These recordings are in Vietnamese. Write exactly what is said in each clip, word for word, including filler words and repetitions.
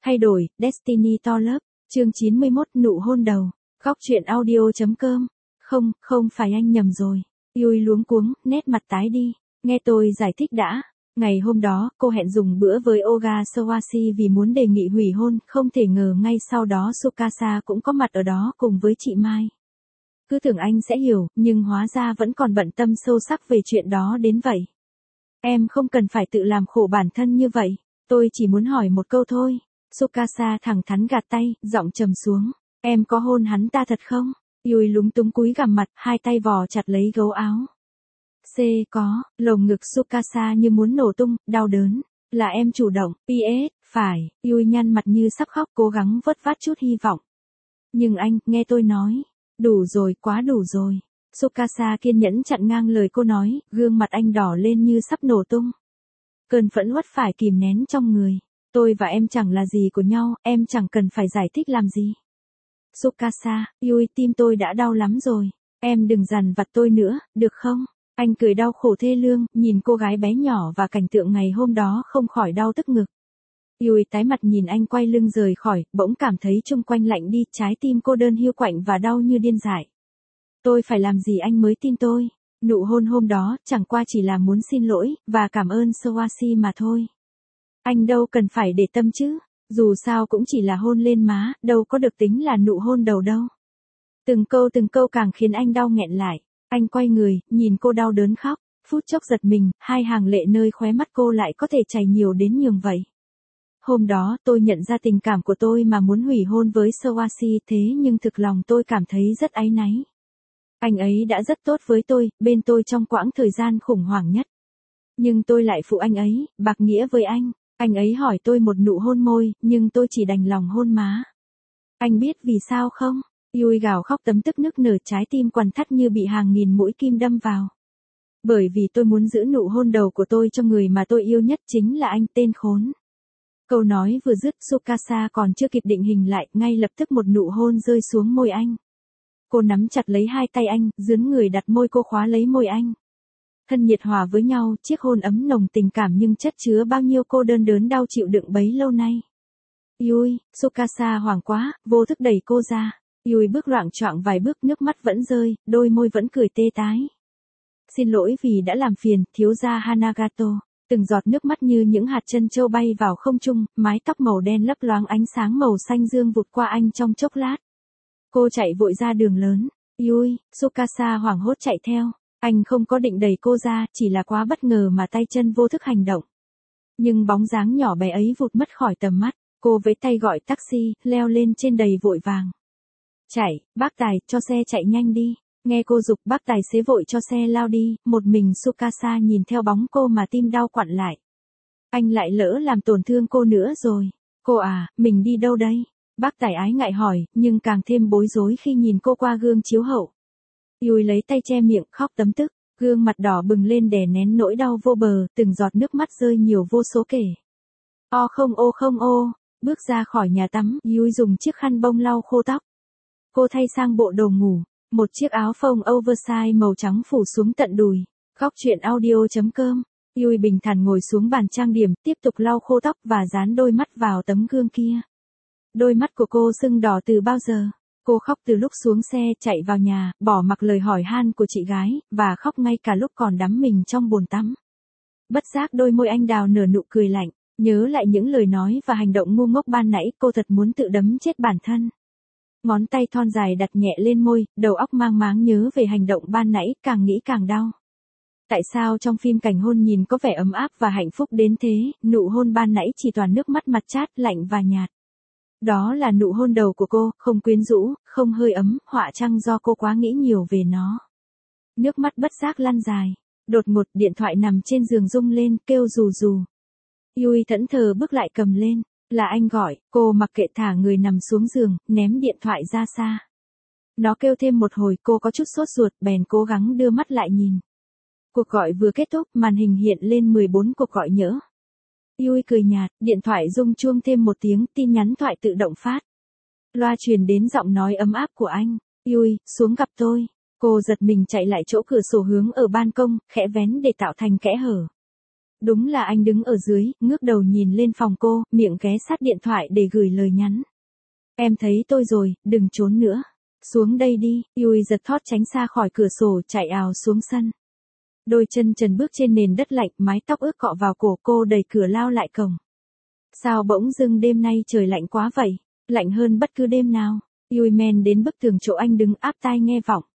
Thay đổi, Destiny to lớp, chương chín mươi mốt nụ hôn đầu, góc truyện audio.com. Không, không phải anh nhầm rồi. Yui luống cuống, nét mặt tái đi. Nghe tôi giải thích đã. Ngày hôm đó, cô hẹn dùng bữa với Oga Sawasi vì muốn đề nghị hủy hôn, không thể ngờ ngay sau đó Tsukasa cũng có mặt ở đó cùng với chị Mai. Cứ tưởng anh sẽ hiểu, nhưng hóa ra vẫn còn bận tâm sâu sắc về chuyện đó đến vậy. Em không cần phải tự làm khổ bản thân như vậy, tôi chỉ muốn hỏi một câu thôi. Tsukasa thẳng thắn gạt tay, giọng trầm xuống. Em có hôn hắn ta thật không? Yui lúng túng cúi gằm mặt, hai tay vò chặt lấy gấu áo. C. Có, lồng ngực Tsukasa như muốn nổ tung, đau đớn. Là em chủ động, pê ét, phải. Yui nhăn mặt như sắp khóc, cố gắng vớt vát chút hy vọng. Nhưng anh, nghe tôi nói. Đủ rồi, quá đủ rồi. Tsukasa kiên nhẫn chặn ngang lời cô nói, gương mặt anh đỏ lên như sắp nổ tung. Cơn phẫn uất phải kìm nén trong người. Tôi và em chẳng là gì của nhau, em chẳng cần phải giải thích làm gì. Tsukasa, Yui, tim tôi đã đau lắm rồi. Em đừng dằn vặt tôi nữa, được không? Anh cười đau khổ thê lương, nhìn cô gái bé nhỏ và cảnh tượng ngày hôm đó không khỏi đau tức ngực. Yui tái mặt nhìn anh quay lưng rời khỏi, bỗng cảm thấy chung quanh lạnh đi, trái tim cô đơn hiu quạnh và đau như điên dại. Tôi phải làm gì anh mới tin tôi? Nụ hôn hôm đó, chẳng qua chỉ là muốn xin lỗi, và cảm ơn Sawasi mà thôi. Anh đâu cần phải để tâm chứ, dù sao cũng chỉ là hôn lên má, đâu có được tính là nụ hôn đầu đâu. Từng câu từng câu càng khiến anh đau nghẹn lại, anh quay người, nhìn cô đau đớn khóc, phút chốc giật mình, hai hàng lệ nơi khóe mắt cô lại có thể chảy nhiều đến nhường vậy. Hôm đó tôi nhận ra tình cảm của tôi mà muốn hủy hôn với Sawasi, thế nhưng thực lòng tôi cảm thấy rất áy náy. Anh ấy đã rất tốt với tôi, bên tôi trong quãng thời gian khủng hoảng nhất. Nhưng tôi lại phụ anh ấy, bạc nghĩa với anh. Anh ấy hỏi tôi một nụ hôn môi, nhưng tôi chỉ đành lòng hôn má. Anh biết vì sao không? Yui gào khóc tấm tức nức nở, trái tim quằn thắt như bị hàng nghìn mũi kim đâm vào. Bởi vì tôi muốn giữ nụ hôn đầu của tôi cho người mà tôi yêu nhất, chính là anh, tên khốn. Câu nói vừa dứt, Tsukasa còn chưa kịp định hình lại, ngay lập tức một nụ hôn rơi xuống môi anh. Cô nắm chặt lấy hai tay anh, dướn người đặt môi cô khóa lấy môi anh. Thân nhiệt hòa với nhau, chiếc hôn ấm nồng tình cảm nhưng chất chứa bao nhiêu cô đơn đớn đau chịu đựng bấy lâu nay. Yui, Tsukasa hoảng quá, vô thức đẩy cô ra. Yui bước loạng choạng vài bước, nước mắt vẫn rơi, đôi môi vẫn cười tê tái. Xin lỗi vì đã làm phiền, thiếu gia Hanagato. Từng giọt nước mắt như những hạt trân châu bay vào không trung, mái tóc màu đen lấp loáng ánh sáng màu xanh dương vụt qua anh trong chốc lát. Cô chạy vội ra đường lớn. Yui, Tsukasa hoảng hốt chạy theo. Anh không có định đẩy cô ra, chỉ là quá bất ngờ mà tay chân vô thức hành động. Nhưng bóng dáng nhỏ bé ấy vụt mất khỏi tầm mắt, cô với tay gọi taxi, leo lên trên đầy vội vàng. Chạy, bác tài, cho xe chạy nhanh đi. Nghe cô giục, bác tài xế vội cho xe lao đi, một mình Tsukasa nhìn theo bóng cô mà tim đau quặn lại. Anh lại lỡ làm tổn thương cô nữa rồi. Cô à, mình đi đâu đây? Bác tài ái ngại hỏi, nhưng càng thêm bối rối khi nhìn cô qua gương chiếu hậu. Yui lấy tay che miệng, khóc tấm tức, gương mặt đỏ bừng lên đè nén nỗi đau vô bờ, từng giọt nước mắt rơi nhiều vô số kể. O không ô không ô, bước ra khỏi nhà tắm, Yui dùng chiếc khăn bông lau khô tóc. Cô thay sang bộ đồ ngủ, một chiếc áo phông oversize màu trắng phủ xuống tận đùi. Góc truyện audio.com. Yui bình thản ngồi xuống bàn trang điểm, tiếp tục lau khô tóc và dán đôi mắt vào tấm gương kia. Đôi mắt của cô sưng đỏ từ bao giờ? Cô khóc từ lúc xuống xe, chạy vào nhà, bỏ mặc lời hỏi han của chị gái, và khóc ngay cả lúc còn đắm mình trong bồn tắm. Bất giác đôi môi anh đào nở nụ cười lạnh, nhớ lại những lời nói và hành động ngu ngốc ban nãy, cô thật muốn tự đấm chết bản thân. Ngón tay thon dài đặt nhẹ lên môi, đầu óc mang máng nhớ về hành động ban nãy, càng nghĩ càng đau. Tại sao trong phim cảnh hôn nhìn có vẻ ấm áp và hạnh phúc đến thế, nụ hôn ban nãy chỉ toàn nước mắt mặt chát, lạnh và nhạt. Đó là nụ hôn đầu của cô, không quyến rũ, không hơi ấm, họa chăng do cô quá nghĩ nhiều về nó. Nước mắt bất giác lăn dài. Đột ngột điện thoại nằm trên giường rung lên, kêu rù rù. Yui thẫn thờ bước lại cầm lên. Là anh gọi, cô mặc kệ thả người nằm xuống giường, ném điện thoại ra xa. Nó kêu thêm một hồi, cô có chút sốt ruột, bèn cố gắng đưa mắt lại nhìn. Cuộc gọi vừa kết thúc, màn hình hiện lên mười bốn cuộc gọi nhỡ. Yui cười nhạt, điện thoại rung chuông thêm một tiếng, tin nhắn thoại tự động phát. Loa truyền đến giọng nói ấm áp của anh. Yui, xuống gặp tôi. Cô giật mình chạy lại chỗ cửa sổ hướng ở ban công, khẽ vén để tạo thành kẽ hở. Đúng là anh đứng ở dưới, ngước đầu nhìn lên phòng cô, miệng ghé sát điện thoại để gửi lời nhắn. Em thấy tôi rồi, đừng trốn nữa. Xuống đây đi, Yui giật thót tránh xa khỏi cửa sổ chạy ào xuống sân. Đôi chân trần bước trên nền đất lạnh, mái tóc ướt cọ vào cổ cô đẩy cửa lao lại cổng. Sao bỗng dưng đêm nay trời lạnh quá vậy, lạnh hơn bất cứ đêm nào. Yui men đến bức tường chỗ anh đứng áp tai nghe vọng.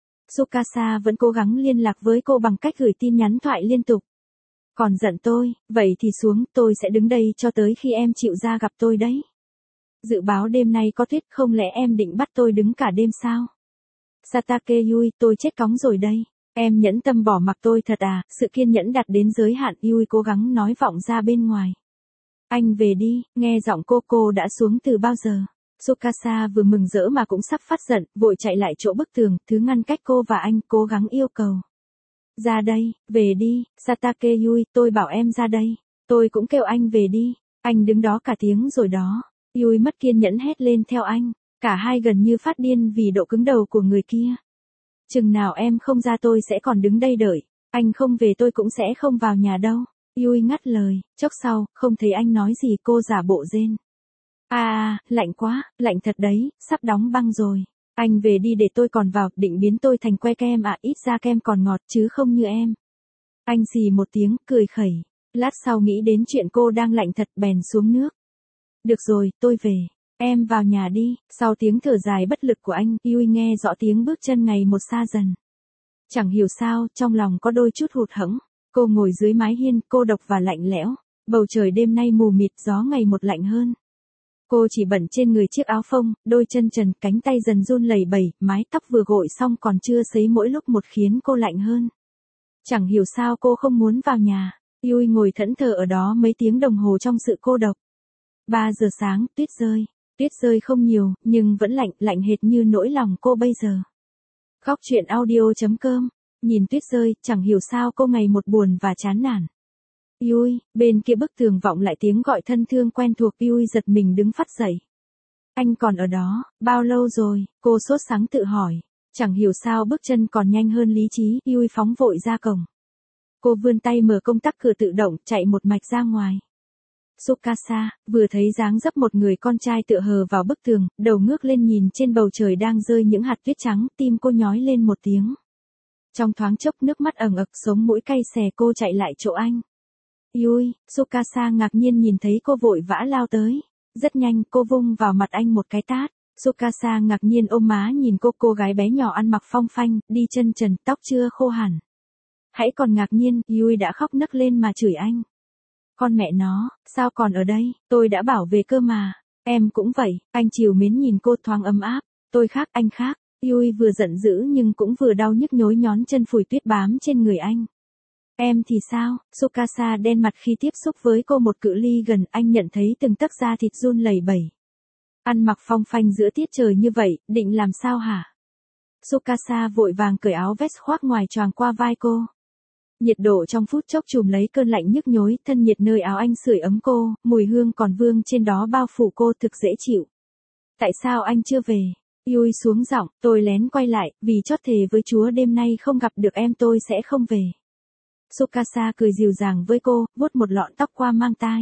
Tsukasa vẫn cố gắng liên lạc với cô bằng cách gửi tin nhắn thoại liên tục. Còn giận tôi, vậy thì xuống, tôi sẽ đứng đây cho tới khi em chịu ra gặp tôi đấy. Dự báo đêm nay có tuyết, không lẽ em định bắt tôi đứng cả đêm sao? Satake Yui, tôi chết cóng rồi đây. Em nhẫn tâm bỏ mặc tôi thật à? Sự kiên nhẫn đạt đến giới hạn, Yui cố gắng nói vọng ra bên ngoài. Anh về đi, nghe giọng cô cô đã xuống từ bao giờ. Tsukasa vừa mừng rỡ mà cũng sắp phát giận, vội chạy lại chỗ bức tường, thứ ngăn cách cô và anh, cố gắng yêu cầu. Ra đây, về đi, Satake Yui, tôi bảo em ra đây. Tôi cũng kêu anh về đi. Anh đứng đó cả tiếng rồi đó. Yui mất kiên nhẫn hét lên theo anh. Cả hai gần như phát điên vì độ cứng đầu của người kia. Chừng nào em không ra tôi sẽ còn đứng đây đợi. Anh không về tôi cũng sẽ không vào nhà đâu. Yui ngắt lời, chốc sau, không thấy anh nói gì cô giả bộ rên. À, à, lạnh quá, lạnh thật đấy, sắp đóng băng rồi. Anh về đi để tôi còn vào, định biến tôi thành que kem à, ít ra kem còn ngọt chứ không như em. Anh xì một tiếng, cười khẩy. Lát sau nghĩ đến chuyện cô đang lạnh thật bèn xuống nước. Được rồi, tôi về. Em vào nhà đi. Sau tiếng thở dài bất lực của anh, Yui nghe rõ tiếng bước chân ngày một xa dần. Chẳng hiểu sao, trong lòng có đôi chút hụt hẫng. Cô ngồi dưới mái hiên, cô độc và lạnh lẽo. Bầu trời đêm nay mù mịt, gió ngày một lạnh hơn. Cô chỉ bận trên người chiếc áo phông, đôi chân trần, cánh tay dần run lẩy bẩy, mái tóc vừa gội xong còn chưa sấy mỗi lúc một khiến cô lạnh hơn. Chẳng hiểu sao cô không muốn vào nhà. Yui ngồi thẫn thờ ở đó mấy tiếng đồng hồ trong sự cô độc. ba giờ sáng, tuyết rơi. Tuyết rơi không nhiều, nhưng vẫn lạnh, lạnh hệt như nỗi lòng cô bây giờ. Khóc chuyện audio chấm com. Nhìn tuyết rơi, chẳng hiểu sao cô ngày một buồn và chán nản. Yui, bên kia bức tường vọng lại tiếng gọi thân thương quen thuộc. Yui giật mình đứng phắt dậy. Anh còn ở đó, bao lâu rồi? Cô sốt sắng tự hỏi. Chẳng hiểu sao bước chân còn nhanh hơn lý trí. Yui phóng vội ra cổng. Cô vươn tay mở công tắc cửa tự động, chạy một mạch ra ngoài. Tsukasa, vừa thấy dáng dấp một người con trai tựa hờ vào bức tường, đầu ngước lên nhìn trên bầu trời đang rơi những hạt tuyết trắng, tim cô nhói lên một tiếng. Trong thoáng chốc nước mắt ẩn ực, sống mũi cay xè, cô chạy lại chỗ anh. Yui, Tsukasa ngạc nhiên nhìn thấy cô vội vã lao tới. Rất nhanh, cô vung vào mặt anh một cái tát. Tsukasa ngạc nhiên ôm má nhìn cô, cô gái bé nhỏ ăn mặc phong phanh, đi chân trần, tóc chưa khô hẳn. Hãy còn ngạc nhiên, Yui đã khóc nấc lên mà chửi anh. Con mẹ nó, sao còn ở đây, tôi đã bảo về cơ mà. Em cũng vậy, anh trìu mến nhìn cô thoáng ấm áp. Tôi khác, anh khác. Yui vừa giận dữ nhưng cũng vừa đau nhức nhối nhón chân phủi tuyết bám trên người anh. Em thì sao? Tsukasa đen mặt khi tiếp xúc với cô một cự ly gần, anh nhận thấy từng tấc da thịt run lẩy bẩy. Ăn mặc phong phanh giữa tiết trời như vậy, định làm sao hả? Tsukasa vội vàng cởi áo vest khoác ngoài choàng qua vai cô. Nhiệt độ trong phút chốc trùm lấy cơn lạnh nhức nhối, thân nhiệt nơi áo anh sưởi ấm cô, mùi hương còn vương trên đó bao phủ cô thực dễ chịu. Tại sao anh chưa về? Yui xuống giọng, tôi lén quay lại, vì chót thề với Chúa đêm nay không gặp được em tôi sẽ không về. Tsukasa cười dịu dàng với cô, vuốt một lọn tóc qua mang tai.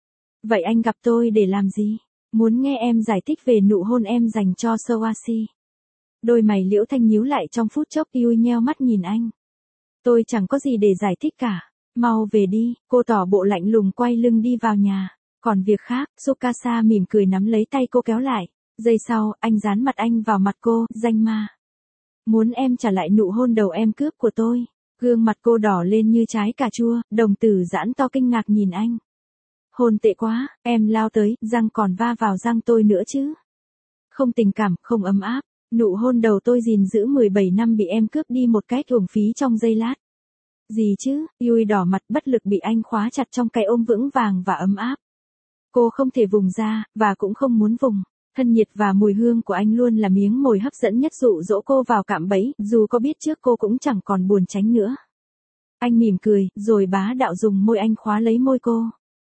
Vậy anh gặp tôi để làm gì? Muốn nghe em giải thích về nụ hôn em dành cho Sawasi. Đôi mày liễu thanh nhíu lại trong phút chốc. Yui nheo mắt nhìn anh. Tôi chẳng có gì để giải thích cả. Mau về đi, cô tỏ bộ lạnh lùng quay lưng đi vào nhà. Còn việc khác, Tsukasa mỉm cười nắm lấy tay cô kéo lại. Giây sau, anh dán mặt anh vào mặt cô, danh ma. Muốn em trả lại nụ hôn đầu em cướp của tôi. Gương mặt cô đỏ lên như trái cà chua, đồng tử giãn to kinh ngạc nhìn anh. Hôn tệ quá, em lao tới, răng còn va vào răng tôi nữa chứ. Không tình cảm, không ấm áp. Nụ hôn đầu tôi gìn giữ mười bảy năm bị em cướp đi một cách uổng phí trong giây lát. Gì chứ? Yui đỏ mặt bất lực bị anh khóa chặt trong cái ôm vững vàng và ấm áp. Cô không thể vùng ra, và cũng không muốn vùng. Thân nhiệt và mùi hương của anh luôn là miếng mồi hấp dẫn nhất dụ dỗ cô vào cạm bẫy, dù có biết trước cô cũng chẳng còn buồn tránh nữa. Anh mỉm cười, rồi bá đạo dùng môi anh khóa lấy môi cô.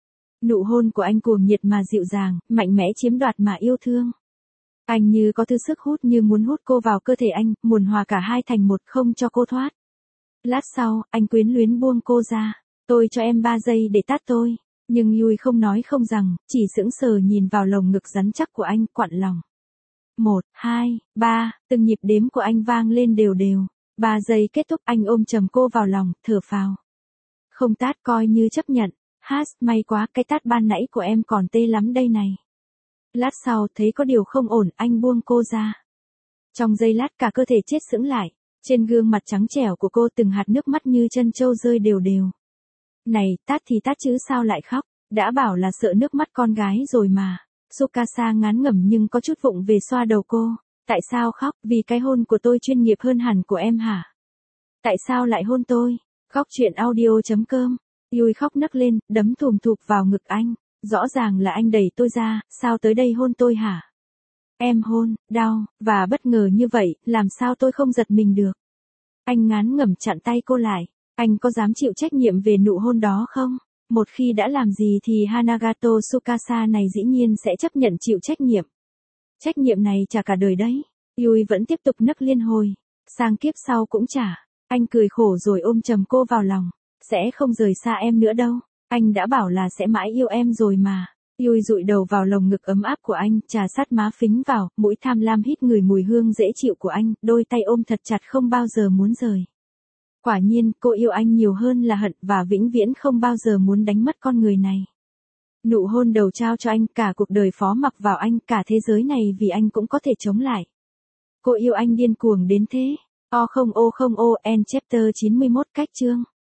Nụ hôn của anh cuồng nhiệt mà dịu dàng, mạnh mẽ chiếm đoạt mà yêu thương. Anh như có thứ sức hút như muốn hút cô vào cơ thể anh, muốn hòa cả hai thành một không cho cô thoát. Lát sau, anh quyến luyến buông cô ra. Tôi cho em ba giây để tát tôi. Nhưng Yui không nói không rằng, chỉ sững sờ nhìn vào lồng ngực rắn chắc của anh, quặn lòng. Một, hai, ba, từng nhịp đếm của anh vang lên đều đều. Ba giây kết thúc, anh ôm chầm cô vào lòng, thở phào. Không tát coi như chấp nhận. Hát, may quá, cái tát ban nãy của em còn tê lắm đây này. Lát sau thấy có điều không ổn, anh buông cô ra. Trong giây lát cả cơ thể chết sững lại. Trên gương mặt trắng trẻo của cô từng hạt nước mắt như chân trâu rơi đều đều. Này, tát thì tát chứ sao lại khóc, đã bảo là sợ nước mắt con gái rồi mà. Tsukasa ngán ngẩm nhưng có chút vụng về xoa đầu cô. Tại sao khóc, vì cái hôn của tôi chuyên nghiệp hơn hẳn của em hả? Tại sao lại hôn tôi? Khóc chuyện audio chấm com. Yui khóc nấc lên, đấm thùm thụp vào ngực anh. Rõ ràng là anh đẩy tôi ra, sao tới đây hôn tôi hả? Em hôn, đau, và bất ngờ như vậy, làm sao tôi không giật mình được? Anh ngán ngẩm chặn tay cô lại. Anh có dám chịu trách nhiệm về nụ hôn đó không? Một khi đã làm gì thì Hanagato Tsukasa này dĩ nhiên sẽ chấp nhận chịu trách nhiệm. Trách nhiệm này trả cả đời đấy. Yui vẫn tiếp tục nấc liên hồi. Sang kiếp sau cũng trả. Anh cười khổ rồi ôm chầm cô vào lòng. Sẽ không rời xa em nữa đâu. Anh đã bảo là sẽ mãi yêu em rồi mà. Yui dụi đầu vào lồng ngực ấm áp của anh, trà sát má phính vào, mũi tham lam hít người mùi hương dễ chịu của anh, đôi tay ôm thật chặt không bao giờ muốn rời. Quả nhiên, cô yêu anh nhiều hơn là hận và vĩnh viễn không bao giờ muốn đánh mất con người này. Nụ hôn đầu trao cho anh, cả cuộc đời phó mặc vào anh, cả thế giới này vì anh cũng có thể chống lại. Cô yêu anh điên cuồng đến thế. O không O không O, End chapter chín mươi mốt, cách chương.